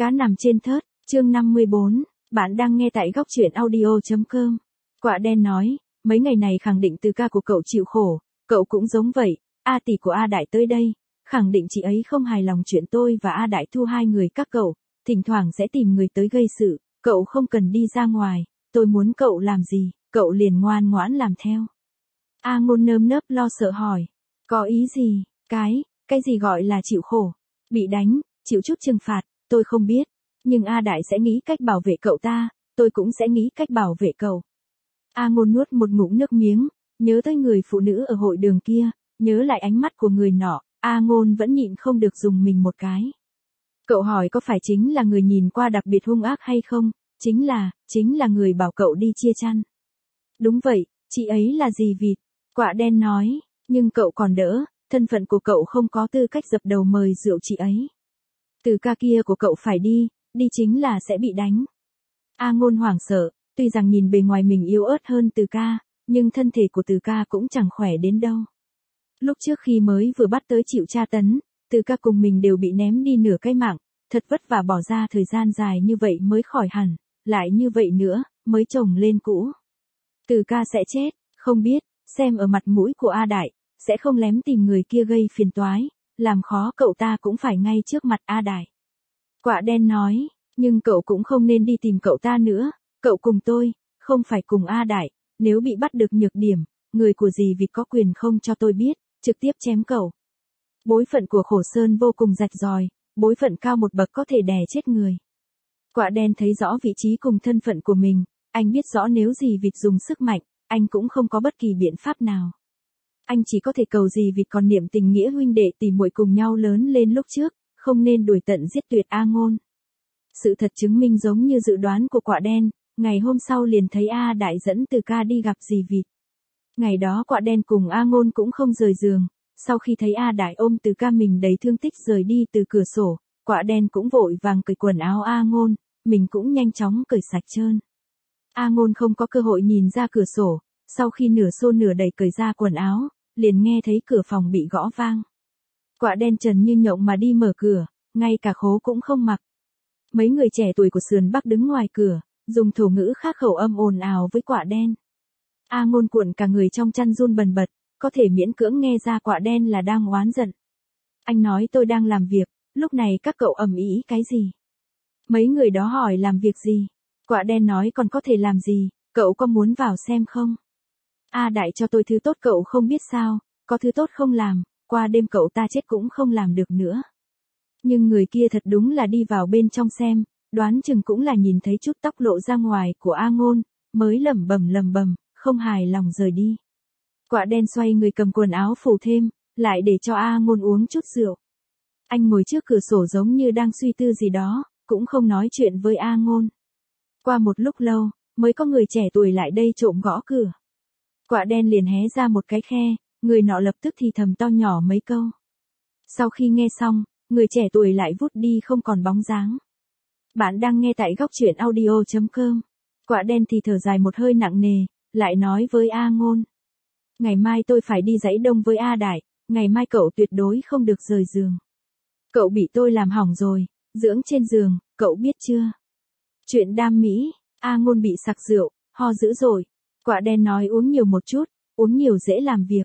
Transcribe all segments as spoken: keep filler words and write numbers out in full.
Cá nằm trên thớt, chương năm mươi bốn, bạn đang nghe tại góc truyện audio.com. Quạ đen nói, mấy ngày này khẳng định từ ca của cậu chịu khổ, cậu cũng giống vậy, A tỷ của A Đại tới đây, khẳng định chị ấy không hài lòng chuyện tôi và A Đại thu hai người các cậu, thỉnh thoảng sẽ tìm người tới gây sự, cậu không cần đi ra ngoài, tôi muốn cậu làm gì, cậu liền ngoan ngoãn làm theo. A Ngôn nơm nớp lo sợ hỏi, có ý gì, cái, cái gì gọi là chịu khổ, bị đánh, chịu chút trừng phạt, tôi không biết, nhưng A Đại sẽ nghĩ cách bảo vệ cậu ta, tôi cũng sẽ nghĩ cách bảo vệ cậu. A Ngôn nuốt một ngụm nước miếng, nhớ tới người phụ nữ ở hội đường kia, nhớ lại ánh mắt của người nọ, A Ngôn vẫn nhịn không được dùng mình một cái. Cậu hỏi có phải chính là người nhìn qua đặc biệt hung ác hay không? Chính là, chính là người bảo cậu đi chia chăn. Đúng vậy, chị ấy là dì vịt, Quạ đen nói, nhưng cậu còn đỡ, thân phận của cậu không có tư cách dập đầu mời rượu chị ấy. Từ ca kia của cậu phải đi, đi chính là sẽ bị đánh. A Ngôn hoảng sợ, tuy rằng nhìn bề ngoài mình yếu ớt hơn Từ ca, nhưng thân thể của Từ ca cũng chẳng khỏe đến đâu. Lúc trước khi mới vừa bắt tới chịu tra tấn, Từ ca cùng mình đều bị ném đi nửa cái mạng, thật vất vả bỏ ra thời gian dài như vậy mới khỏi hẳn, lại như vậy nữa, mới chồng lên cũ. Từ ca sẽ chết, không biết, xem ở mặt mũi của A Đại, sẽ không lém tìm người kia gây phiền toái, làm khó cậu ta cũng phải ngay trước mặt A Đại. Quạ đen nói, nhưng cậu cũng không nên đi tìm cậu ta nữa, cậu cùng tôi, không phải cùng A Đại, nếu bị bắt được nhược điểm, người của dì vịt có quyền không cho tôi biết, trực tiếp chém cậu. Bối phận của Khổ Sơn vô cùng rạch ròi, bối phận cao một bậc có thể đè chết người. Quạ đen thấy rõ vị trí cùng thân phận của mình, anh biết rõ nếu dì vịt dùng sức mạnh, anh cũng không có bất kỳ biện pháp nào. Anh chỉ có thể cầu dì vịt còn niệm tình nghĩa huynh đệ tỉ muội cùng nhau lớn lên lúc trước, không nên đuổi tận giết tuyệt A Ngôn. Sự thật chứng minh giống như dự đoán của Quạ đen, ngày hôm sau liền thấy A Đại dẫn Từ ca đi gặp dì vịt. Ngày đó Quạ đen cùng A Ngôn cũng không rời giường, sau khi thấy A Đại ôm Từ ca mình đầy thương tích rời đi từ cửa sổ, Quạ đen cũng vội vàng cởi quần áo A Ngôn, mình cũng nhanh chóng cởi sạch trơn. A Ngôn không có cơ hội nhìn ra cửa sổ, sau khi nửa xô nửa đẩy cởi ra quần áo, liền nghe thấy cửa phòng bị gõ vang. Quạ đen trần như nhộng mà đi mở cửa, ngay cả khố cũng không mặc. Mấy người trẻ tuổi của sườn Bắc đứng ngoài cửa, dùng thổ ngữ khác khẩu âm ồn ào với Quạ đen. A Ngôn cuộn cả người trong chăn run bần bật, có thể miễn cưỡng nghe ra Quạ đen là đang oán giận. Anh nói tôi đang làm việc, lúc này các cậu ầm ĩ cái gì? Mấy người đó hỏi làm việc gì? Quạ đen nói còn có thể làm gì, cậu có muốn vào xem không? A Đại cho tôi thứ tốt cậu không biết sao, có thứ tốt không làm, qua đêm cậu ta chết cũng không làm được nữa. Nhưng người kia thật đúng là đi vào bên trong xem, đoán chừng cũng là nhìn thấy chút tóc lộ ra ngoài của A Ngôn, mới lẩm bẩm lẩm bẩm, không hài lòng rời đi. Quạ đen xoay người cầm quần áo phủ thêm, lại để cho A Ngôn uống chút rượu. Anh ngồi trước cửa sổ giống như đang suy tư gì đó, cũng không nói chuyện với A Ngôn. Qua một lúc lâu, mới có người trẻ tuổi lại đây trộm gõ cửa. Quạ đen liền hé ra một cái khe, người nọ lập tức thì thầm to nhỏ mấy câu. Sau khi nghe xong, người trẻ tuổi lại vút đi không còn bóng dáng. Bạn đang nghe tại góc truyện audio.com. Quạ đen thì thở dài một hơi nặng nề, lại nói với A Ngôn. Ngày mai tôi phải đi dãy đông với A Đại, ngày mai cậu tuyệt đối không được rời giường. Cậu bị tôi làm hỏng rồi, dưỡng trên giường, cậu biết chưa? Chuyện đam mỹ, A Ngôn bị sặc rượu, ho dữ dội. Quạ đen nói uống nhiều một chút, uống nhiều dễ làm việc.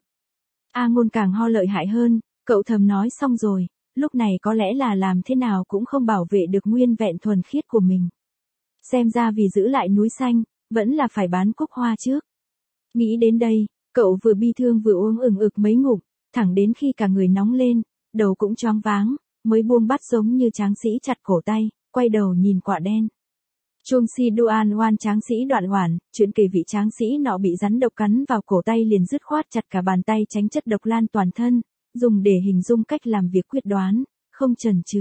A Ngôn càng ho lợi hại hơn, cậu thầm nói xong rồi, lúc này có lẽ là làm thế nào cũng không bảo vệ được nguyên vẹn thuần khiết của mình. Xem ra vì giữ lại núi xanh, vẫn là phải bán cúc hoa trước. Nghĩ đến đây, cậu vừa bi thương vừa uống ừng ực mấy ngụm, thẳng đến khi cả người nóng lên, đầu cũng choáng váng, mới buông bát giống như tráng sĩ chặt cổ tay, quay đầu nhìn Quạ đen. Chuông si Duan Oan tráng sĩ Đoạn Hoản, chuyện kể vị tráng sĩ nọ bị rắn độc cắn vào cổ tay liền dứt khoát chặt cả bàn tay tránh chất độc lan toàn thân, dùng để hình dung cách làm việc quyết đoán, không chần chừ.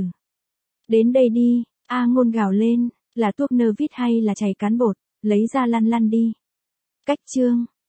Đến đây đi, A Ngôn gào lên, là thuốc nơ vít hay là chày cán bột, lấy ra lăn lăn đi. Cách chương